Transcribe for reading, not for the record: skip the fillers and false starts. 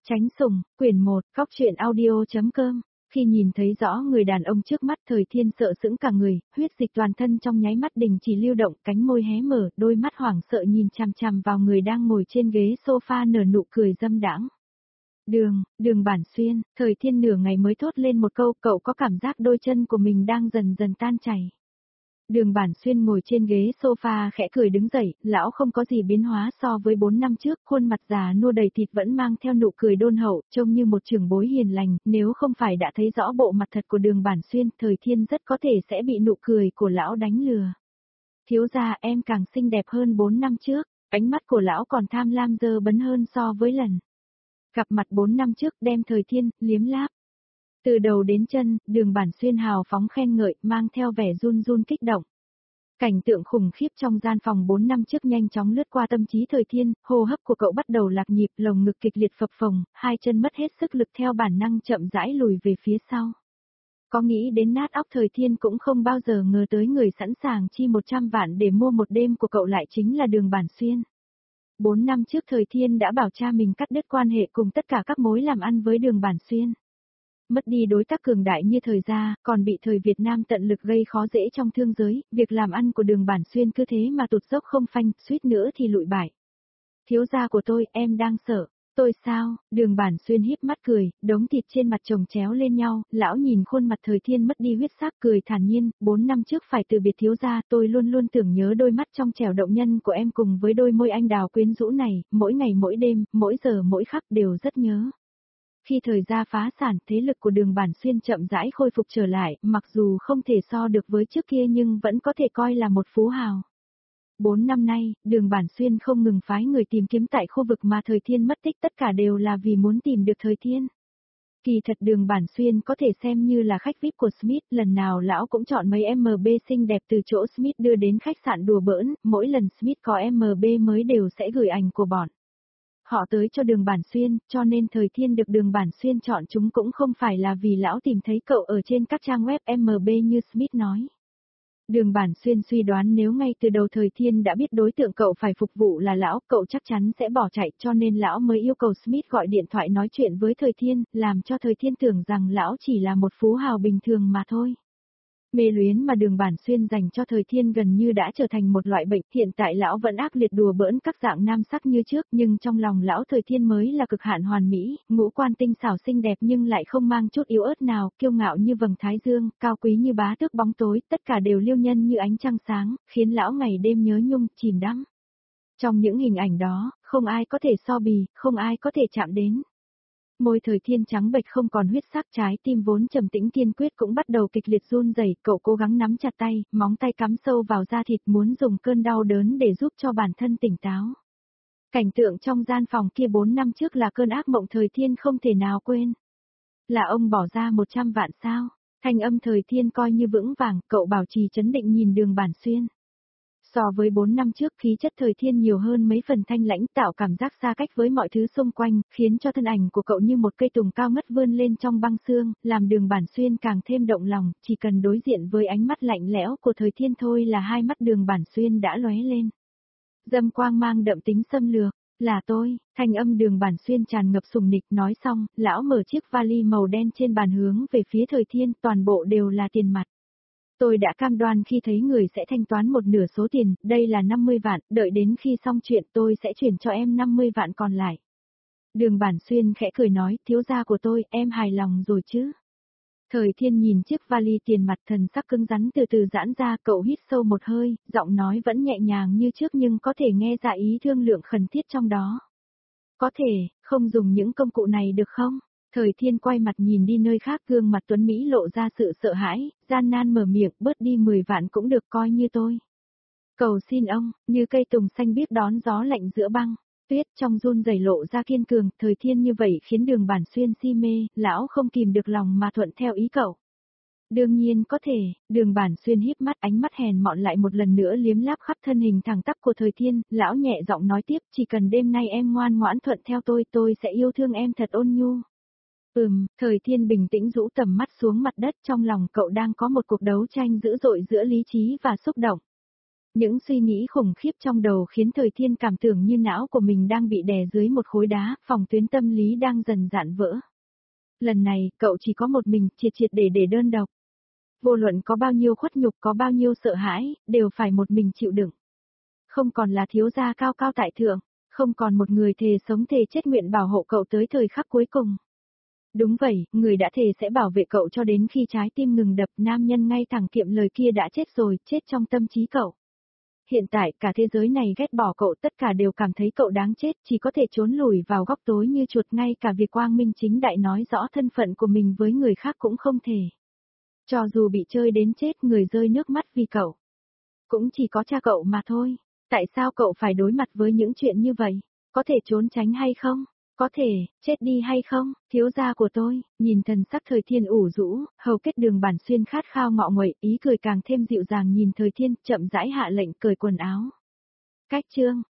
Tránh sủng, quyển 1, Cóc truyện audio.com. Khi nhìn thấy rõ người đàn ông trước mắt, Thời Thiên sợ sững cả người, huyết dịch toàn thân trong nháy mắt đình chỉ lưu động, cánh môi hé mở, đôi mắt hoảng sợ nhìn chằm chằm vào người đang ngồi trên ghế sofa nở nụ cười dâm đãng. Đường Bản Xuyên, Thời Thiên nửa ngày mới thốt lên một câu, cậu có cảm giác đôi chân của mình đang dần dần tan chảy. Đường Bản Xuyên ngồi trên ghế sofa khẽ cười đứng dậy, lão không có gì biến hóa so với 4 năm trước, khuôn mặt già nua đầy thịt vẫn mang theo nụ cười đôn hậu, trông như một trưởng bối hiền lành, nếu không phải đã thấy rõ bộ mặt thật của Đường Bản Xuyên, Thời Thiên rất có thể sẽ bị nụ cười của lão đánh lừa. Thiếu gia, em càng xinh đẹp hơn 4 năm trước, ánh mắt của lão còn tham lam dơ bấn hơn so với lần gặp mặt 4 năm trước, đem Thời Thiên liếm láp. Từ đầu đến chân, Đường Bản Xuyên hào phóng khen ngợi, mang theo vẻ run run kích động. Cảnh tượng khủng khiếp trong gian phòng 4 năm trước nhanh chóng lướt qua tâm trí Thời Thiên, hô hấp của cậu bắt đầu lạc nhịp, lồng ngực kịch liệt phập phồng, hai chân mất hết sức lực theo bản năng chậm rãi lùi về phía sau. Có nghĩ đến nát óc, Thời Thiên cũng không bao giờ ngờ tới người sẵn sàng chi 100 vạn để mua một đêm của cậu lại chính là Đường Bản Xuyên. 4 năm trước Thời Thiên đã bảo cha mình cắt đứt quan hệ cùng tất cả các mối làm ăn với Đường Bản Xuyên. Mất đi đối tác cường đại như Thời gia, còn bị Thời Việt Nam tận lực gây khó dễ trong thương giới, việc làm ăn của Đường Bản Xuyên cứ thế mà tụt dốc không phanh, suýt nữa thì lụi bại. Thiếu gia của tôi, em đang sợ. Tôi sao? Đường Bản Xuyên híp mắt cười, đống thịt trên mặt chồng chéo lên nhau, lão nhìn khuôn mặt Thời Thiên mất đi huyết sắc cười thản nhiên, 4 năm trước phải từ biệt thiếu gia, tôi luôn luôn tưởng nhớ đôi mắt trong trẻo động nhân của em cùng với đôi môi anh đào quyến rũ này, mỗi ngày mỗi đêm, mỗi giờ mỗi khắc đều rất nhớ. Khi Thời gia phá sản, thế lực của Đường Bản Xuyên chậm rãi khôi phục trở lại, mặc dù không thể so được với trước kia nhưng vẫn có thể coi là một phú hào. 4 năm nay, Đường Bản Xuyên không ngừng phái người tìm kiếm tại khu vực mà Thời Thiên mất tích, tất cả đều là vì muốn tìm được Thời Thiên. Kỳ thật Đường Bản Xuyên có thể xem như là khách VIP của Smith, lần nào lão cũng chọn mấy MB xinh đẹp từ chỗ Smith đưa đến khách sạn đùa bỡn, mỗi lần Smith có MB mới đều sẽ gửi ảnh của bọn họ tới cho Đường Bản Xuyên, cho nên Thời Thiên được Đường Bản Xuyên chọn chúng cũng không phải là vì lão tìm thấy cậu ở trên các trang web MB như Smith nói. Đường Bản Xuyên suy đoán nếu ngay từ đầu Thời Thiên đã biết đối tượng cậu phải phục vụ là lão, cậu chắc chắn sẽ bỏ chạy, cho nên lão mới yêu cầu Smith gọi điện thoại nói chuyện với Thời Thiên, làm cho Thời Thiên tưởng rằng lão chỉ là một phú hào bình thường mà thôi. Mê luyến mà Đường Bản Xuyên dành cho Thời Thiên gần như đã trở thành một loại bệnh, hiện tại lão vẫn ác liệt đùa bỡn các dạng nam sắc như trước, nhưng trong lòng lão Thời Thiên mới là cực hạn hoàn mỹ, ngũ quan tinh xảo xinh đẹp nhưng lại không mang chút yếu ớt nào, kiêu ngạo như vầng thái dương, cao quý như bá tước bóng tối, tất cả đều liêu nhân như ánh trăng sáng, khiến lão ngày đêm nhớ nhung, chìm đắm. Trong những hình ảnh đó, không ai có thể so bì, không ai có thể chạm đến. Môi Thời Thiên trắng bệch không còn huyết sắc, trái tim vốn trầm tĩnh kiên quyết cũng bắt đầu kịch liệt run rẩy, cậu cố gắng nắm chặt tay, móng tay cắm sâu vào da thịt muốn dùng cơn đau đớn để giúp cho bản thân tỉnh táo. Cảnh tượng trong gian phòng kia 4 năm trước là cơn ác mộng Thời Thiên không thể nào quên. Là ông bỏ ra 100 vạn sao? Thanh âm Thời Thiên coi như vững vàng, cậu bảo trì trấn định nhìn Đường Bản Xuyên. So với 4 năm trước, khí chất Thời Thiên nhiều hơn mấy phần thanh lãnh, tạo cảm giác xa cách với mọi thứ xung quanh, khiến cho thân ảnh của cậu như một cây tùng cao ngất vươn lên trong băng xương, làm Đường Bản Xuyên càng thêm động lòng, chỉ cần đối diện với ánh mắt lạnh lẽo của Thời Thiên thôi là hai mắt Đường Bản Xuyên đã lóe lên. Dâm quang mang đậm tính xâm lược, là tôi, thanh âm Đường Bản Xuyên tràn ngập sùng nịch, nói xong, lão mở chiếc vali màu đen trên bàn hướng về phía Thời Thiên, toàn bộ đều là tiền mặt. Tôi đã cam đoan khi thấy người sẽ thanh toán một nửa số tiền, đây là 50 vạn, đợi đến khi xong chuyện tôi sẽ chuyển cho em 50 vạn còn lại. Đường Bản Xuyên khẽ cười nói, thiếu gia của tôi, em hài lòng rồi chứ? Thời Thiên nhìn chiếc vali tiền mặt, thần sắc cứng rắn từ từ giãn ra, cậu hít sâu một hơi, giọng nói vẫn nhẹ nhàng như trước nhưng có thể nghe ra ý thương lượng khẩn thiết trong đó. Có thể, không dùng những công cụ này được không? Thời Thiên quay mặt nhìn đi nơi khác, gương mặt tuấn Mỹ lộ ra sự sợ hãi, gian nan mở miệng, bớt đi 10 vạn cũng được, coi như tôi. Cầu xin ông, như cây tùng xanh biết đón gió lạnh giữa băng, tuyết trong run rẩy lộ ra kiên cường, Thời Thiên như vậy khiến Đường Bản Xuyên si mê, lão không kìm được lòng mà thuận theo ý cậu. Đương nhiên có thể, Đường Bản Xuyên híp mắt, ánh mắt hèn mọn lại một lần nữa liếm láp khắp thân hình thẳng tắp của Thời Thiên, lão nhẹ giọng nói tiếp, chỉ cần đêm nay em ngoan ngoãn thuận theo tôi sẽ yêu thương em thật ôn nhu. Thời Thiên bình tĩnh rũ tầm mắt xuống mặt đất, trong lòng cậu đang có một cuộc đấu tranh dữ dội giữa lý trí và xúc động. Những suy nghĩ khủng khiếp trong đầu khiến Thời Thiên cảm tưởng như não của mình đang bị đè dưới một khối đá, phòng tuyến tâm lý đang dần dạn vỡ. Lần này, cậu chỉ có một mình, triệt triệt để đơn độc. Vô luận có bao nhiêu khuất nhục, có bao nhiêu sợ hãi, đều phải một mình chịu đựng. Không còn là thiếu gia cao cao tại thượng, không còn một người thề sống thề chết nguyện bảo hộ cậu tới thời khắc cuối cùng. Đúng vậy, người đã thề sẽ bảo vệ cậu cho đến khi trái tim ngừng đập, nam nhân ngay thẳng kiệm lời kia đã chết rồi, chết trong tâm trí cậu. Hiện tại cả thế giới này ghét bỏ cậu, tất cả đều cảm thấy cậu đáng chết, chỉ có thể trốn lùi vào góc tối như chuột, ngay cả việc quang minh chính đại nói rõ thân phận của mình với người khác cũng không thể. Cho dù bị chơi đến chết, người rơi nước mắt vì cậu. Cũng chỉ có cha cậu mà thôi. Tại sao cậu phải đối mặt với những chuyện như vậy? Có thể trốn tránh hay không? Có thể, chết đi hay không? Thiếu gia của tôi, nhìn thần sắc Thời Thiên ủ rũ, hầu kết Đường Bản Xuyên khát khao ngọ nguậy, ý cười càng thêm dịu dàng nhìn Thời Thiên, chậm rãi hạ lệnh cởi quần áo. Cách chương